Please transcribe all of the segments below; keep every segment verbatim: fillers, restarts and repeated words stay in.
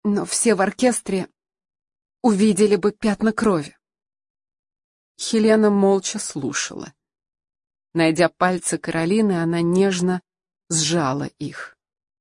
но все в оркестре увидели бы пятна крови. Хелена молча слушала. Найдя пальцы Каролины, она нежно сжала их.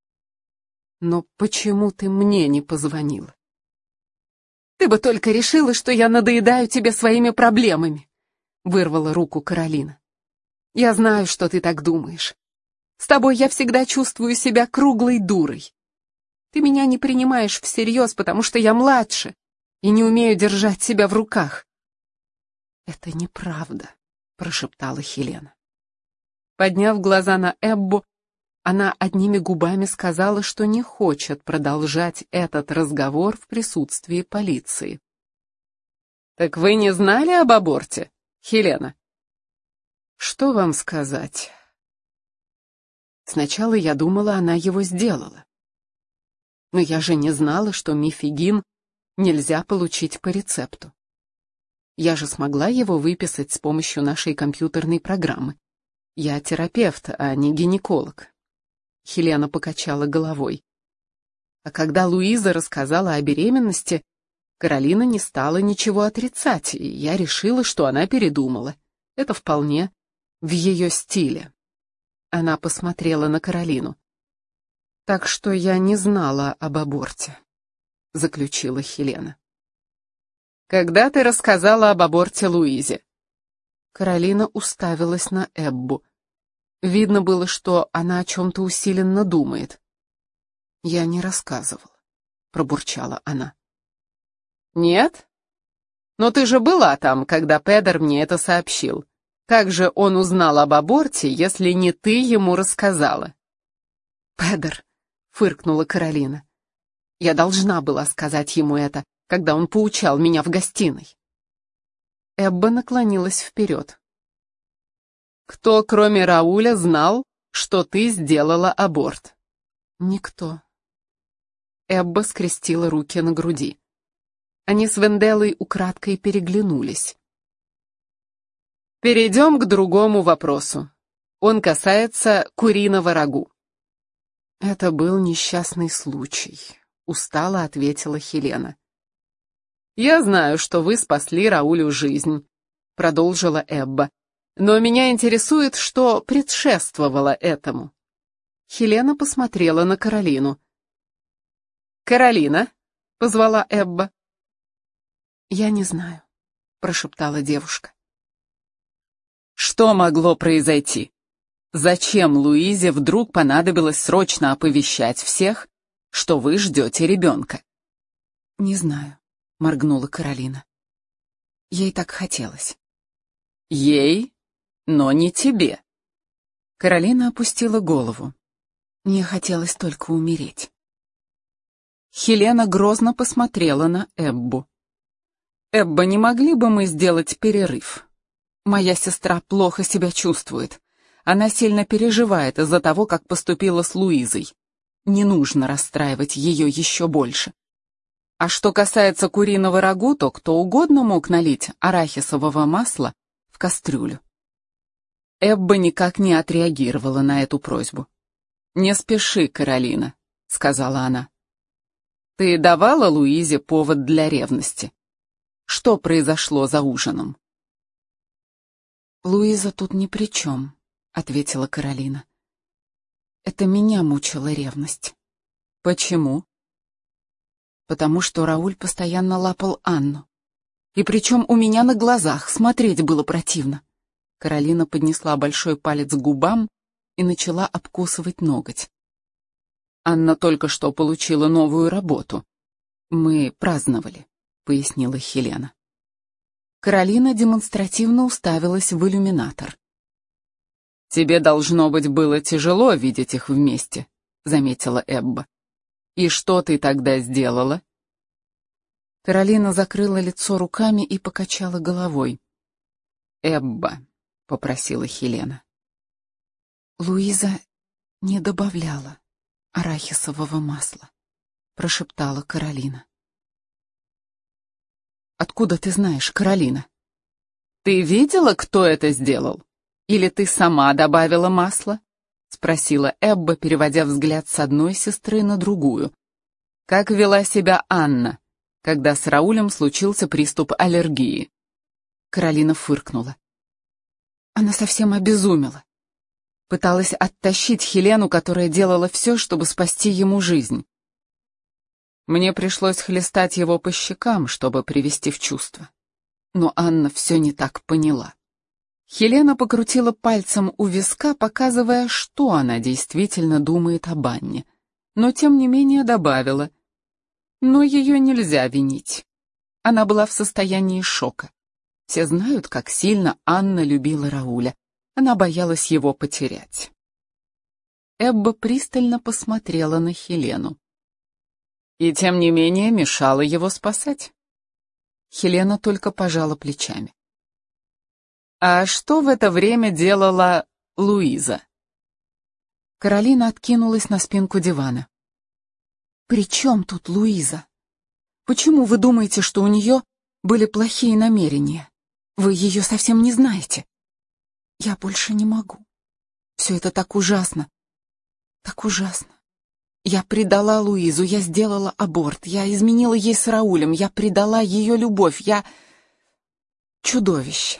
«Но почему ты мне не позвонила?» «Ты бы только решила, что я надоедаю тебе своими проблемами», — вырвала руку Каролина. «Я знаю, что ты так думаешь. С тобой я всегда чувствую себя круглой дурой. Ты меня не принимаешь всерьез, потому что я младше и не умею держать себя в руках». «Это неправда», — прошептала Хелена. Подняв глаза на Эббу, она одними губами сказала, что не хочет продолжать этот разговор в присутствии полиции. «Так вы не знали об аборте, Хелена?» «Что вам сказать?» Сначала я думала, она его сделала. Но я же не знала, что мифигин нельзя получить по рецепту. Я же смогла его выписать с помощью нашей компьютерной программы. Я терапевт, а не гинеколог. Хелена покачала головой. А когда Луиза рассказала о беременности, Каролина не стала ничего отрицать, и я решила, что она передумала. Это вполне в ее стиле. Она посмотрела на Каролину. «Так что я не знала об аборте», — заключила Хелена. «Когда ты рассказала об аборте Луизе?» Каролина уставилась на Эббу. Видно было, что она о чем-то усиленно думает. «Я не рассказывала», — пробурчала она. «Нет? Но ты же была там, когда Педер мне это сообщил. Как же он узнал об аборте, если не ты ему рассказала?» «Педер», — фыркнула Каролина. «Я должна была сказать ему это, когда он поучал меня в гостиной». Эбба наклонилась вперед. «Кто, кроме Рауля, знал, что ты сделала аборт?» «Никто». Эбба скрестила руки на груди. Они с Венделой украдкой переглянулись. «Перейдем к другому вопросу. Он касается куриного рагу». «Это был несчастный случай», — устало ответила Хелена. «Я знаю, что вы спасли Раулю жизнь», — продолжила Эбба. «Но меня интересует, что предшествовало этому». Хелена посмотрела на Каролину. «Каролина?» — позвала Эбба. «Я не знаю», — прошептала девушка. «Что могло произойти? Зачем Луизе вдруг понадобилось срочно оповещать всех, что вы ждете ребенка?» «Не знаю», — моргнула Каролина. «Ей так хотелось». «Ей, но не тебе». Каролина опустила голову. «Мне хотелось только умереть». Хелена грозно посмотрела на Эббу. «Эбба, не могли бы мы сделать перерыв? Моя сестра плохо себя чувствует. Она сильно переживает из-за того, как поступила с Луизой. Не нужно расстраивать ее еще больше. А что касается куриного рагу, то кто угодно мог налить арахисового масла в кастрюлю». Эбба никак не отреагировала на эту просьбу. «Не спеши, Каролина», — сказала она. «Ты давала Луизе повод для ревности? Что произошло за ужином?» «Луиза тут ни при чем», — ответила Каролина. «Это меня мучила ревность». «Почему?» «Потому что Рауль постоянно лапал Анну. И причем у меня на глазах, смотреть было противно». Каролина поднесла большой палец к губам и начала обкусывать ноготь. «Анна только что получила новую работу. Мы праздновали», — пояснила Хелена. Каролина демонстративно уставилась в иллюминатор. «Тебе, должно быть, было тяжело видеть их вместе», — заметила Эбба. «И что ты тогда сделала?» Каролина закрыла лицо руками и покачала головой. «Эбба», — попросила Хелена. «Луиза не добавляла арахисового масла», — прошептала Каролина. «Откуда ты знаешь, Каролина? Ты видела, кто это сделал? Или ты сама добавила масло?» — спросила Эбба, переводя взгляд с одной сестры на другую. Как вела себя Анна, когда с Раулем случился приступ аллергии? Каролина фыркнула. Она совсем обезумела. Пыталась оттащить Хелену, которая делала все, чтобы спасти ему жизнь. Мне пришлось хлестать его по щекам, чтобы привести в чувство. Но Анна все не так поняла. Хелена покрутила пальцем у виска, показывая, что она действительно думает об Анне, но тем не менее добавила: но ее нельзя винить. Она была в состоянии шока. Все знают, как сильно Анна любила Рауля. Она боялась его потерять. Эбба пристально посмотрела на Хелену. И тем не менее мешала его спасать. Хелена только пожала плечами. А что в это время делала Луиза? Каролина откинулась на спинку дивана. «При чем тут Луиза? Почему вы думаете, что у нее были плохие намерения? Вы ее совсем не знаете. Я больше не могу. Все это так ужасно. Так ужасно. Я предала Луизу, я сделала аборт, я изменила ей с Раулем, я предала ее любовь, я... чудовище.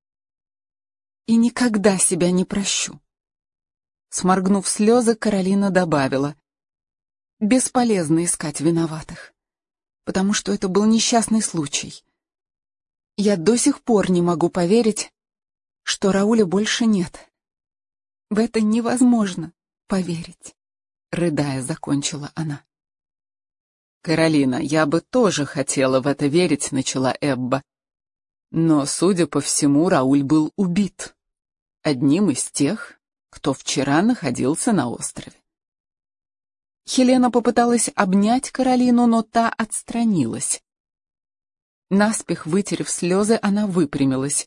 И никогда себя не прощу». Сморгнув слезы, Каролина добавила: бесполезно искать виноватых, потому что это был несчастный случай. Я до сих пор не могу поверить, что Рауля больше нет. В это невозможно поверить. Рыдая, закончила она. «Каролина, я бы тоже хотела в это верить», — начала Эбба. Но, судя по всему, Рауль был убит. Одним из тех, кто вчера находился на острове. Хелена попыталась обнять Каролину, но та отстранилась. Наспех вытерев слезы, она выпрямилась.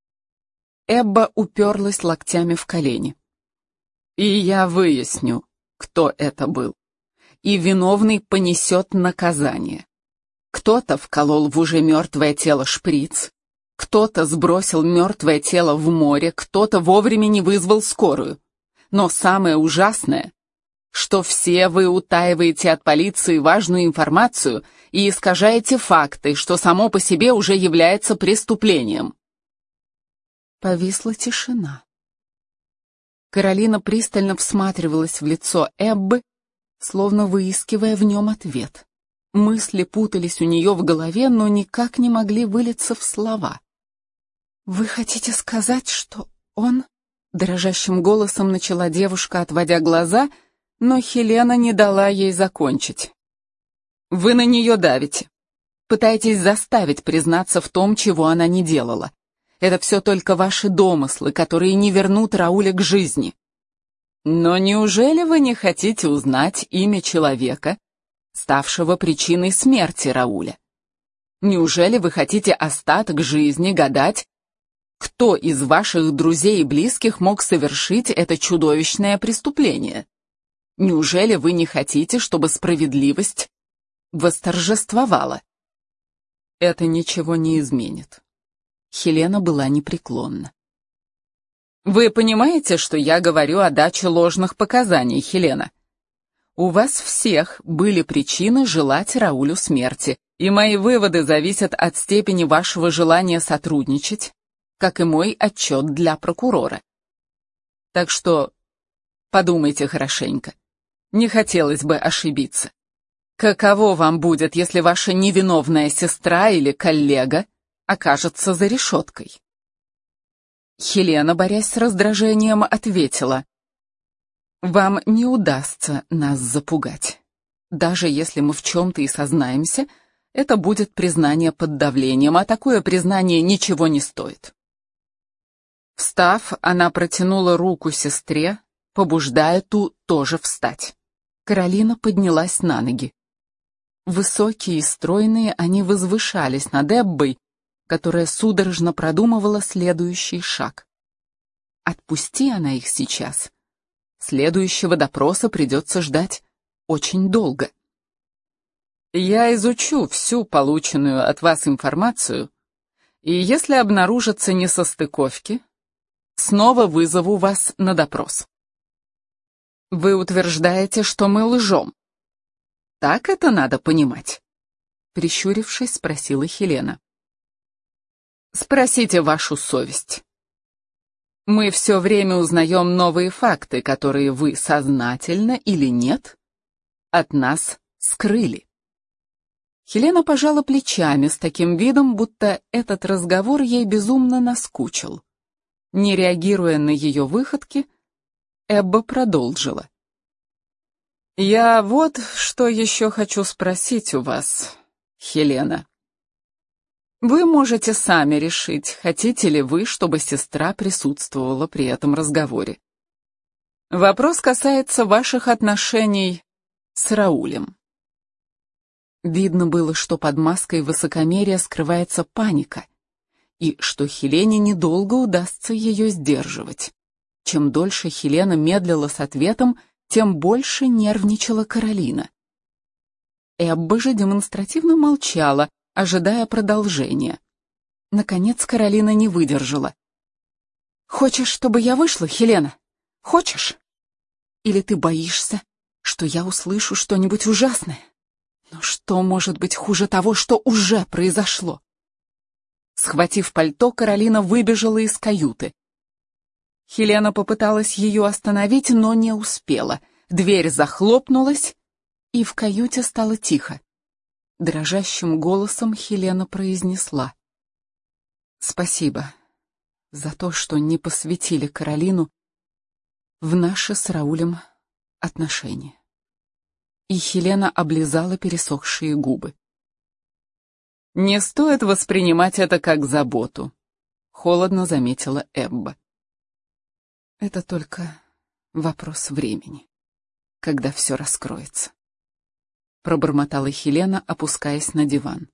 Эбба уперлась локтями в колени. «И я выясню, кто это был, и виновный понесет наказание. Кто-то вколол в уже мертвое тело шприц, кто-то сбросил мертвое тело в море, кто-то вовремя не вызвал скорую. Но самое ужасное, что все вы утаиваете от полиции важную информацию и искажаете факты, что само по себе уже является преступлением». Повисла тишина. Каролина пристально всматривалась в лицо Эббы, словно выискивая в нем ответ. Мысли путались у нее в голове, но никак не могли вылиться в слова. «Вы хотите сказать, что он...» Дрожащим голосом начала девушка, отводя глаза, но Хелена не дала ей закончить. «Вы на нее давите. Пытаетесь заставить признаться в том, чего она не делала. Это все только ваши домыслы, которые не вернут Рауля к жизни. Но неужели вы не хотите узнать имя человека, ставшего причиной смерти Рауля? Неужели вы хотите остаток жизни гадать, кто из ваших друзей и близких мог совершить это чудовищное преступление? Неужели вы не хотите, чтобы справедливость восторжествовала? Это ничего не изменит. Хелена была непреклонна. Вы понимаете, что я говорю о даче ложных показаний, Хелена? У вас всех были причины желать Раулю смерти, и мои выводы зависят от степени вашего желания сотрудничать, как и мой отчет для прокурора. Так что подумайте хорошенько. Не хотелось бы ошибиться. Каково вам будет, если ваша невиновная сестра или коллега окажется за решеткой? Хелена, борясь с раздражением, ответила: «Вам не удастся нас запугать. Даже если мы в чем-то и сознаемся, это будет признание под давлением, а такое признание ничего не стоит». Встав, она протянула руку сестре, побуждая ту тоже встать. Каролина поднялась на ноги. Высокие и стройные, они возвышались над Эббой, которая судорожно продумывала следующий шаг. Отпусти она их сейчас, следующего допроса придется ждать очень долго. Я изучу всю полученную от вас информацию, и если обнаружатся несостыковки, снова вызову вас на допрос. Вы утверждаете, что мы лжем. Так это надо понимать?» Прищурившись, спросила Хелена. «Спросите вашу совесть. Мы все время узнаем новые факты, которые вы сознательно или нет от нас скрыли». Хелена пожала плечами с таким видом, будто этот разговор ей безумно наскучил. Не реагируя на ее выходки, Эбба продолжила. «Я вот что еще хочу спросить у вас, Хелена. Вы можете сами решить, хотите ли вы, чтобы сестра присутствовала при этом разговоре. Вопрос касается ваших отношений с Раулем». Видно было, что под маской высокомерия скрывается паника, и что Хелене недолго удастся ее сдерживать. Чем дольше Хелена медлила с ответом, тем больше нервничала Каролина. Эбба же демонстративно молчала, ожидая продолжения. Наконец Каролина не выдержала. «Хочешь, чтобы я вышла, Хелена? Хочешь? Или ты боишься, что я услышу что-нибудь ужасное? Но что может быть хуже того, что уже произошло?» Схватив пальто, Каролина выбежала из каюты. Хелена попыталась ее остановить, но не успела. Дверь захлопнулась, и в каюте стало тихо. Дрожащим голосом Хелена произнесла: «Спасибо за то, что не посвятили Каролину в наши с Раулем отношения». И Хелена облизала пересохшие губы. «Не стоит воспринимать это как заботу», — холодно заметила Эбба. «Это только вопрос времени, когда все раскроется», — пробормотала Хелена, опускаясь на диван.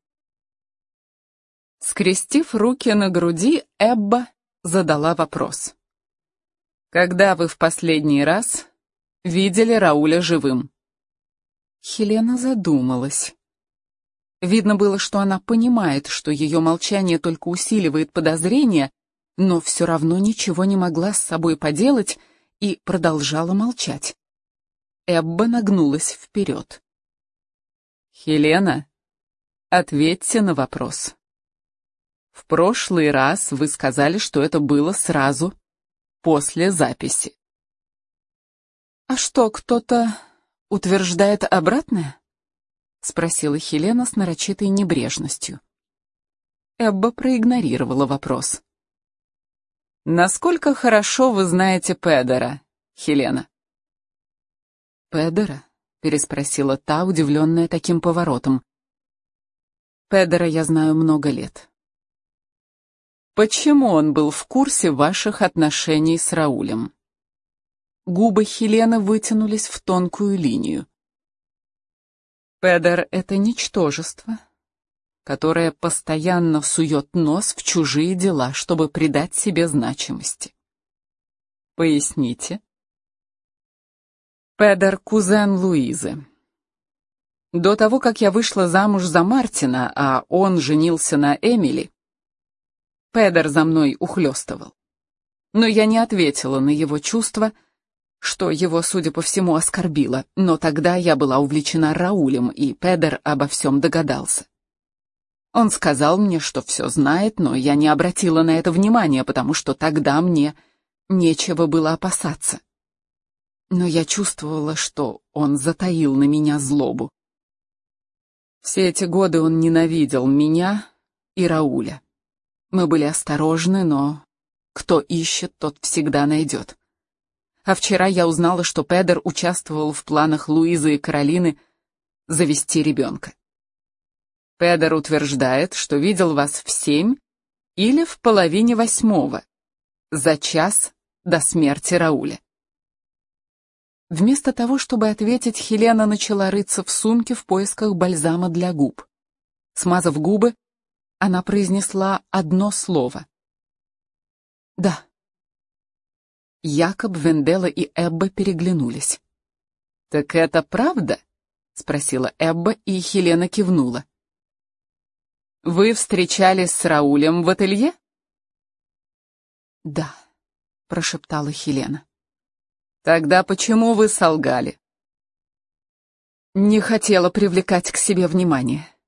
Скрестив руки на груди, Эбба задала вопрос. «Когда вы в последний раз видели Рауля живым?» Хелена задумалась. Видно было, что она понимает, что ее молчание только усиливает подозрения, но все равно ничего не могла с собой поделать и продолжала молчать. Эбба нагнулась вперед. «Хелена, ответьте на вопрос. В прошлый раз вы сказали, что это было сразу после записи». «А что, кто-то утверждает обратное?» — спросила Хелена с нарочитой небрежностью. Эбба проигнорировала вопрос. «Насколько хорошо вы знаете Педера, Хелена?» «Педера?» — переспросила та, удивленная таким поворотом. «Педера я знаю много лет». «Почему он был в курсе ваших отношений с Раулем?» Губы Хелены вытянулись в тонкую линию. «Педер — это ничтожество, которое постоянно сует нос в чужие дела, чтобы придать себе значимости. Поясните». «Педер — кузен Луизы. До того, как я вышла замуж за Мартина, а он женился на Эмили, Педер за мной ухлёстывал. Но я не ответила на его чувства, что его, судя по всему, оскорбило, но тогда я была увлечена Раулем, и Педер обо всем догадался. Он сказал мне, что все знает, но я не обратила на это внимания, потому что тогда мне нечего было опасаться. Но я чувствовала, что он затаил на меня злобу. Все эти годы он ненавидел меня и Рауля. Мы были осторожны, но кто ищет, тот всегда найдет. А вчера я узнала, что Педер участвовал в планах Луизы и Каролины завести ребенка. Педер утверждает, что видел вас в семь или в половине восьмого, за час до смерти Рауля. Вместо того, чтобы ответить, Хелена начала рыться в сумке в поисках бальзама для губ. Смазав губы, она произнесла одно слово. «Да». Якоб, Венделла и Эбба переглянулись. «Так это правда?» — спросила Эбба, и Хелена кивнула. «Вы встречались с Раулем в ателье?» «Да», — прошептала Хелена. «Тогда почему вы солгали?» Не хотела привлекать к себе внимание.